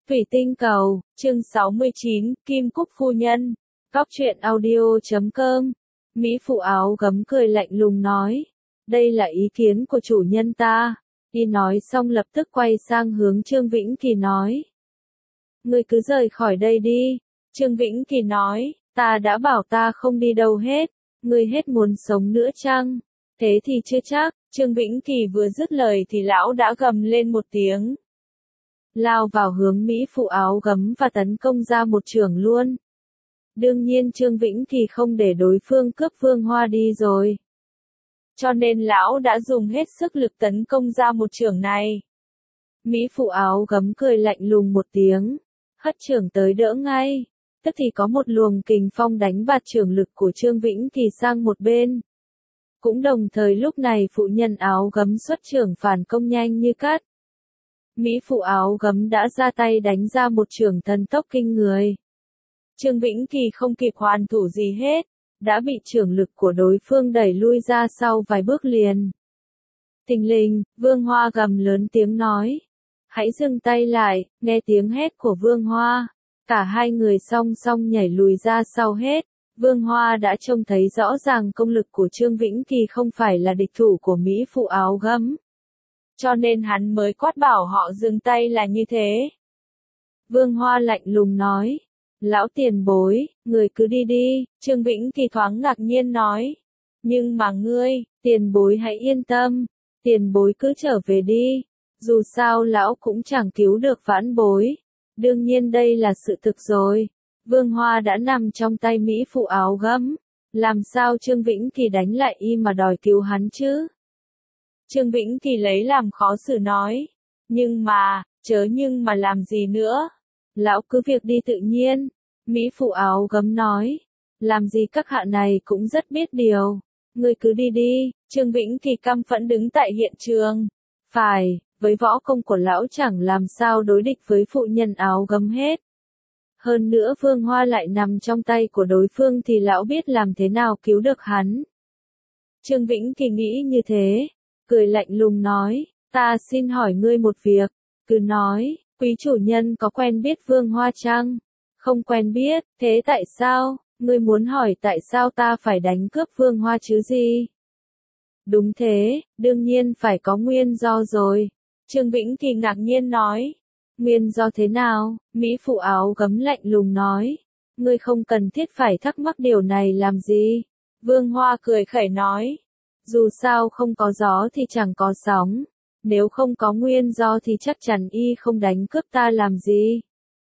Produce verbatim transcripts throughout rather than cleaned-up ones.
Thủy tinh cầu, chương sáu mươi chín, Kim Cúc phu nhân. Cóc truyện audio chấm com. Mỹ phụ áo gấm cười lạnh lùng nói. Đây là ý kiến của chủ nhân ta. Y nói xong lập tức quay sang hướng Trương Vĩnh Kỳ nói. Ngươi cứ rời khỏi đây đi. Trương Vĩnh Kỳ nói, ta đã bảo ta không đi đâu hết. Ngươi hết muốn sống nữa chăng? Thế thì chưa chắc. Trương Vĩnh Kỳ vừa dứt lời thì lão đã gầm lên một tiếng. Lao vào hướng Mỹ phụ áo gấm và tấn công ra một chưởng luôn. Đương nhiên Trương Vĩnh Kỳ không để đối phương cướp Vương Hoa đi rồi. Cho nên lão đã dùng hết sức lực tấn công ra một chưởng này. Mỹ phụ áo gấm cười lạnh lùng một tiếng, hất chưởng tới đỡ ngay. Tức thì có một luồng kình phong đánh bạt chưởng lực của Trương Vĩnh Kỳ sang một bên. Cũng đồng thời lúc này phụ nhân áo gấm xuất chưởng phản công nhanh như cát. Mỹ phụ áo gấm đã ra tay đánh ra một chưởng thần tốc kinh người. Trương Vĩnh Kỳ không kịp hoàn thủ gì hết, đã bị chưởng lực của đối phương đẩy lui ra sau vài bước liền. Thình lình, Vương Hoa gầm lớn tiếng nói. Hãy dừng tay lại, nghe tiếng hét của Vương Hoa. Cả hai người song song nhảy lùi ra sau hết. Vương Hoa đã trông thấy rõ ràng công lực của Trương Vĩnh Kỳ không phải là địch thủ của Mỹ phụ áo gấm. Cho nên hắn mới quát bảo họ dừng tay là như thế. Vương Hoa lạnh lùng nói. Lão tiền bối, người cứ đi đi, Trương Vĩnh Kỳ thoáng ngạc nhiên nói. Nhưng mà ngươi, tiền bối hãy yên tâm, tiền bối cứ trở về đi. Dù sao lão cũng chẳng cứu được vãn bối. Đương nhiên đây là sự thực rồi. Vương Hoa đã nằm trong tay Mỹ phụ áo gấm. Làm sao Trương Vĩnh Kỳ đánh lại y mà đòi cứu hắn chứ? Trương Vĩnh Kỳ lấy làm khó xử nói. Nhưng mà, chớ nhưng mà làm gì nữa? Lão cứ việc đi tự nhiên. Mỹ phụ áo gấm nói. Làm gì các hạ này cũng rất biết điều. Ngươi cứ đi đi. Trương Vĩnh Kỳ căm phẫn đứng tại hiện trường. Phải, với võ công của lão chẳng làm sao đối địch với phụ nhân áo gấm hết. Hơn nữa Vương Hoa lại nằm trong tay của đối phương thì lão biết làm thế nào cứu được hắn. Trương Vĩnh Kỳ nghĩ như thế. Cười lạnh lùng nói, ta xin hỏi ngươi một việc. Cứ nói, quý chủ nhân có quen biết Vương Hoa chăng? Không quen biết, thế tại sao? Ngươi muốn hỏi tại sao ta phải đánh cướp Vương Hoa chứ gì? Đúng thế, đương nhiên phải có nguyên do rồi. Trương Vĩnh Kỳ ngạc nhiên nói. Nguyên do thế nào? Mỹ phụ áo gấm lạnh lùng nói. Ngươi không cần thiết phải thắc mắc điều này làm gì? Vương Hoa cười khẩy nói. Dù sao không có gió thì chẳng có sóng. Nếu không có nguyên do thì chắc chắn y không đánh cướp ta làm gì.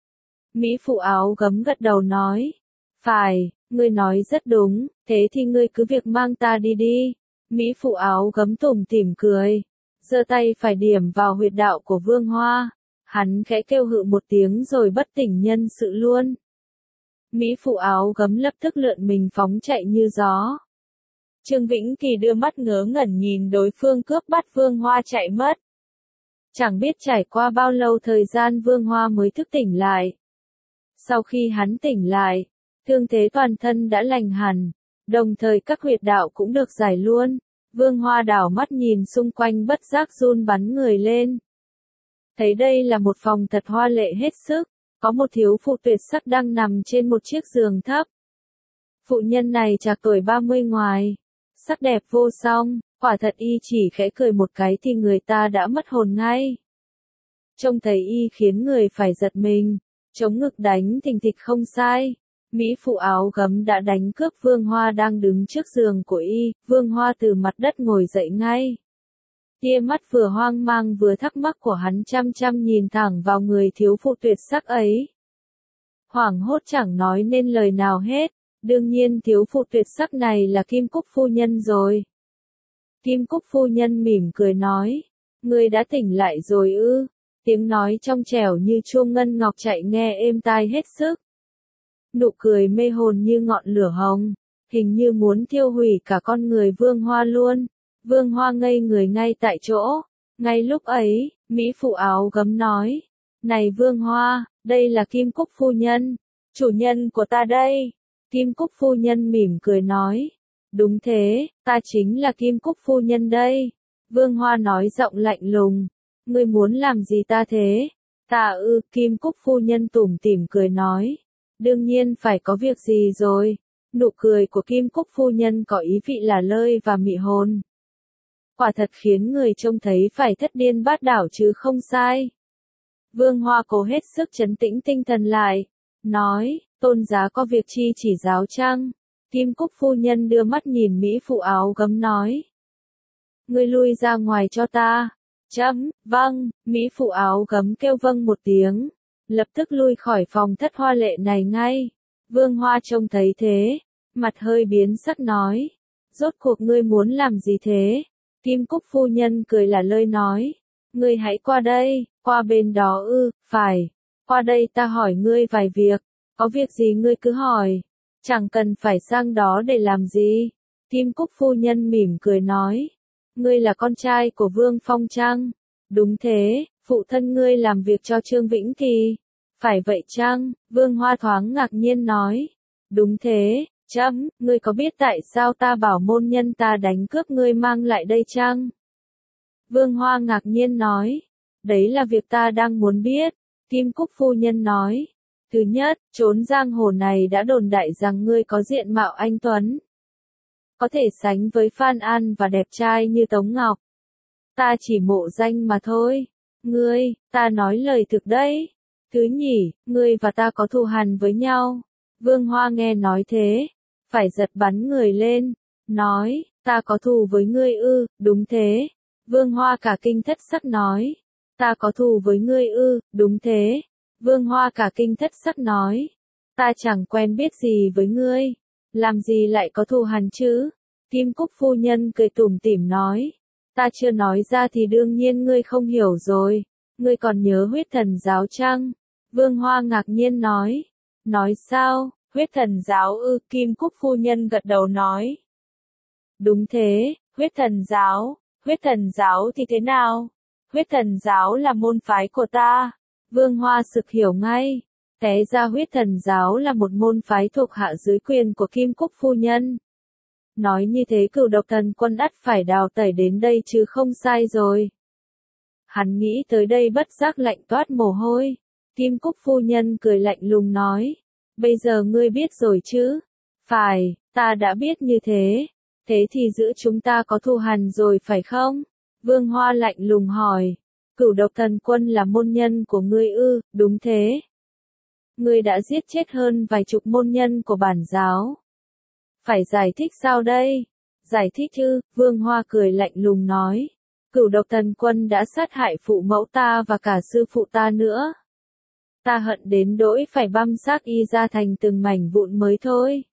Mỹ phụ áo gấm gật đầu nói. Phải, ngươi nói rất đúng, thế thì ngươi cứ việc mang ta đi đi. Mỹ phụ áo gấm tủm tỉm cười. Giơ tay phải điểm vào huyệt đạo của Vương Hoa. Hắn khẽ kêu hự một tiếng rồi bất tỉnh nhân sự luôn. Mỹ phụ áo gấm lập tức lượn mình phóng chạy như gió. Trương Vĩnh Kỳ đưa mắt ngớ ngẩn nhìn đối phương cướp bắt Vương Hoa chạy mất. Chẳng biết trải qua bao lâu thời gian Vương Hoa mới thức tỉnh lại. Sau khi hắn tỉnh lại, thương thế toàn thân đã lành hẳn, đồng thời các huyệt đạo cũng được giải luôn. Vương Hoa đảo mắt nhìn xung quanh bất giác run bắn người lên. Thấy đây là một phòng thật hoa lệ hết sức, có một thiếu phụ tuyệt sắc đang nằm trên một chiếc giường thấp. Phụ nhân này trạc tuổi ba mươi ngoài, sắc đẹp vô song, quả thật y chỉ khẽ cười một cái thì người ta đã mất hồn ngay. Trông thấy y khiến người phải giật mình, chống ngực đánh thình thịch không sai. Mỹ phụ áo gấm đã đánh cướp Vương Hoa đang đứng trước giường của y, Vương Hoa từ mặt đất ngồi dậy ngay. Tia mắt vừa hoang mang vừa thắc mắc của hắn chăm chăm nhìn thẳng vào người thiếu phụ tuyệt sắc ấy. Hoảng hốt chẳng nói nên lời nào hết, đương nhiên thiếu phụ tuyệt sắc này là Kim Cúc phu nhân rồi. Kim Cúc phu nhân mỉm cười nói, ngươi đã tỉnh lại rồi ư? Tiếng nói trong trẻo như chuông ngân ngọc chạy nghe êm tai hết sức. Nụ cười mê hồn như ngọn lửa hồng, hình như muốn thiêu hủy cả con người Vương Hoa luôn. Vương Hoa ngây người ngay tại chỗ. Ngay lúc ấy, Mỹ phụ áo gấm nói. Này Vương Hoa, đây là Kim Cúc phu nhân. Chủ nhân của ta đây. Kim Cúc phu nhân mỉm cười nói. Đúng thế, ta chính là Kim Cúc phu nhân đây. Vương Hoa nói giọng lạnh lùng. Ngươi muốn làm gì ta thế? Ta ư, Kim Cúc phu nhân tủm tỉm cười nói. Đương nhiên phải có việc gì rồi. Nụ cười của Kim Cúc phu nhân có ý vị là lơi và mị hồn. Quả thật khiến người trông thấy phải thất điên bát đảo chứ không sai. Vương Hoa cố hết sức trấn tĩnh tinh thần lại. Nói, tôn giá có việc chi chỉ giáo chăng? Kim Cúc phu nhân đưa mắt nhìn Mỹ phụ áo gấm nói. Ngươi lui ra ngoài cho ta. Chấm, vâng, Mỹ phụ áo gấm kêu vâng một tiếng. Lập tức lui khỏi phòng thất hoa lệ này ngay. Vương Hoa trông thấy thế. Mặt hơi biến sắc nói. Rốt cuộc ngươi muốn làm gì thế? Kim Cúc phu nhân cười là lơi nói. Ngươi hãy qua đây, qua bên đó ư, phải. Qua đây ta hỏi ngươi vài việc. Có việc gì ngươi cứ hỏi. Chẳng cần phải sang đó để làm gì. Kim Cúc phu nhân mỉm cười nói. Ngươi là con trai của Vương Phong chăng? Đúng thế, phụ thân ngươi làm việc cho Trương Vĩnh Kỳ. Phải vậy chăng? Vương Hoa thoáng ngạc nhiên nói. Đúng thế, chấm, ngươi có biết tại sao ta bảo môn nhân ta đánh cướp ngươi mang lại đây chăng? Vương Hoa ngạc nhiên nói. Đấy là việc ta đang muốn biết. Kim Cúc phu nhân nói. Thứ nhất, trốn giang hồ này đã đồn đại rằng ngươi có diện mạo anh tuấn. Có thể sánh với Phan An và đẹp trai như Tống Ngọc. Ta chỉ mộ danh mà thôi. Ngươi, ta nói lời thực đấy. Thứ nhì, ngươi và ta có thù hằn với nhau. Vương Hoa nghe nói thế, phải giật bắn người lên, nói, ta có thù với ngươi ư, đúng thế. Vương Hoa cả kinh thất sắc nói, ta có thù với ngươi ư, đúng thế. Vương Hoa cả kinh thất sắc nói, ta chẳng quen biết gì với ngươi, làm gì lại có thù hằn chứ? Kim Cúc phu nhân cười tủm tỉm nói, ta chưa nói ra thì đương nhiên ngươi không hiểu rồi, ngươi còn nhớ huyết thần giáo chăng? Vương Hoa ngạc nhiên nói, nói sao, huyết thần giáo ư? Kim Cúc phu nhân gật đầu nói, đúng thế, huyết thần giáo, huyết thần giáo thì thế nào? Huyết thần giáo là môn phái của ta. Vương Hoa sực hiểu ngay, té ra huyết thần giáo là một môn phái thuộc hạ dưới quyền của Kim Cúc phu nhân. Nói như thế Cửu Độc Thần Quân ắt phải đào tẩy đến đây chứ không sai rồi. Hắn nghĩ tới đây bất giác lạnh toát mồ hôi. Kim Cúc phu nhân cười lạnh lùng nói, bây giờ ngươi biết rồi chứ? Phải, ta đã biết như thế. Thế thì giữa chúng ta có thù hằn rồi phải không? Vương Hoa lạnh lùng hỏi. Cửu Độc Thần Quân là môn nhân của ngươi ư? Đúng thế. Ngươi đã giết chết hơn vài chục môn nhân của bản giáo. Phải giải thích sao đây? Giải thích chứ? Vương Hoa cười lạnh lùng nói. Cửu Độc Thần Quân đã sát hại phụ mẫu ta và cả sư phụ ta nữa. Ta hận đến đỗi phải băm xác y ra thành từng mảnh vụn mới thôi.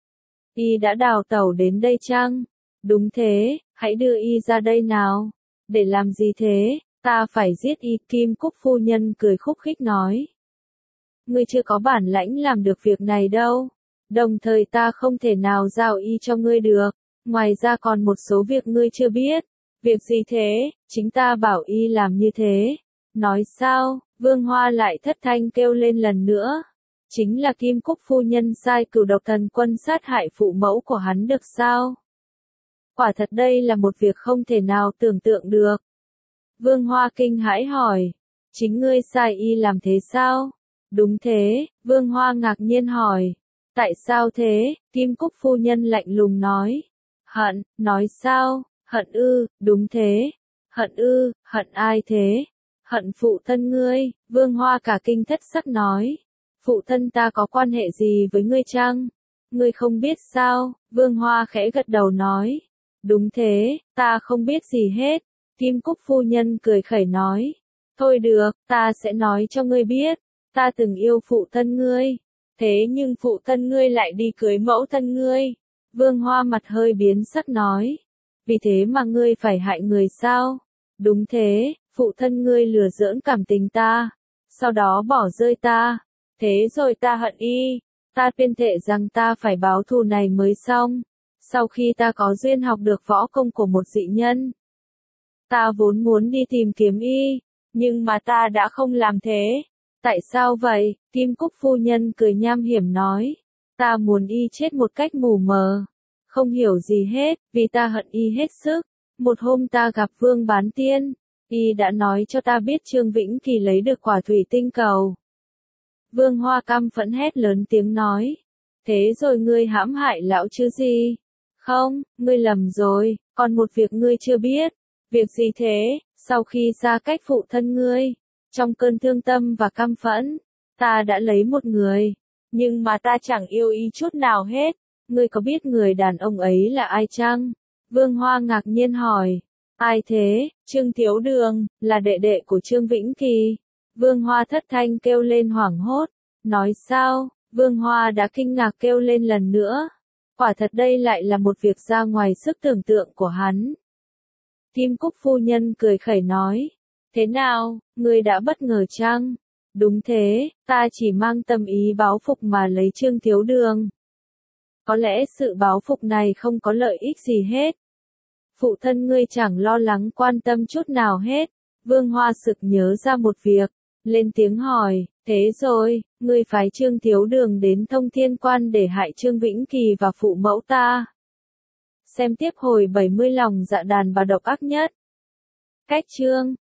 Y đã đào tẩu đến đây chăng? Đúng thế, hãy đưa y ra đây nào. Để làm gì thế? Ta phải giết y. Kim Cúc phu nhân cười khúc khích nói. Ngươi chưa có bản lãnh làm được việc này đâu. Đồng thời ta không thể nào giao y cho ngươi được. Ngoài ra còn một số việc ngươi chưa biết. Việc gì thế? Chính ta bảo y làm như thế. Nói sao? Vương Hoa lại thất thanh kêu lên lần nữa. Chính là Kim Cúc phu nhân sai Cửu Độc Thần Quân sát hại phụ mẫu của hắn được sao? Quả thật đây là một việc không thể nào tưởng tượng được. Vương Hoa kinh hãi hỏi. Chính ngươi sai y làm thế sao? Đúng thế, Vương Hoa ngạc nhiên hỏi. Tại sao thế? Kim Cúc phu nhân lạnh lùng nói. Hận, nói sao? Hận ư, đúng thế. Hận ư, hận ai thế? Hận phụ thân ngươi. Vương Hoa cả kinh thất sắc nói. Phụ thân ta có quan hệ gì với ngươi chăng? Ngươi không biết sao? Vương Hoa khẽ gật đầu nói. Đúng thế, ta không biết gì hết. Kim Cúc phu nhân cười khẩy nói. Thôi được, ta sẽ nói cho ngươi biết. Ta từng yêu phụ thân ngươi. Thế nhưng phụ thân ngươi lại đi cưới mẫu thân ngươi. Vương Hoa mặt hơi biến sắc nói. Vì thế mà ngươi phải hại người sao? Đúng thế, phụ thân ngươi lừa giỡn cảm tình ta. Sau đó bỏ rơi ta. Thế rồi ta hận y. Ta tuyên thệ rằng ta phải báo thù này mới xong. Sau khi ta có duyên học được võ công của một dị nhân. Ta vốn muốn đi tìm kiếm y. Nhưng mà ta đã không làm thế. Tại sao vậy? Kim Cúc phu nhân cười nham hiểm nói. Ta muốn y chết một cách mù mờ. Không hiểu gì hết, vì ta hận y hết sức. Một hôm ta gặp Vương Bán Tiên. Y đã nói cho ta biết Trương Vĩnh Kỳ lấy được quả thủy tinh cầu. Vương Hoa căm phẫn hét lớn tiếng nói. Thế rồi ngươi hãm hại lão chứ gì? Không, ngươi lầm rồi, còn một việc ngươi chưa biết. Việc gì thế? Sau khi xa cách phụ thân ngươi, trong cơn thương tâm và căm phẫn, ta đã lấy một người. Nhưng mà ta chẳng yêu ý chút nào hết. Ngươi có biết người đàn ông ấy là ai chăng? Vương Hoa ngạc nhiên hỏi. Ai thế? Trương Thiếu Đường, là đệ đệ của Trương Vĩnh Kỳ. Vương Hoa thất thanh kêu lên hoảng hốt. Nói sao? Vương Hoa đã kinh ngạc kêu lên lần nữa. Quả thật đây lại là một việc ra ngoài sức tưởng tượng của hắn. Kim Cúc phu nhân cười khẩy nói. Thế nào, ngươi đã bất ngờ chăng? Đúng thế, ta chỉ mang tâm ý báo phục mà lấy Trương Thiếu Đường. Có lẽ sự báo phục này không có lợi ích gì hết. Phụ thân ngươi chẳng lo lắng quan tâm chút nào hết. Vương Hoa sực nhớ ra một việc, lên tiếng hỏi, thế rồi, ngươi phái Trương Thiếu Đường đến Thông Thiên Quan để hại Trương Vĩnh Kỳ và phụ mẫu ta. Xem tiếp hồi bảy mươi lòng dạ đàn bà độc ác nhất. Cách chương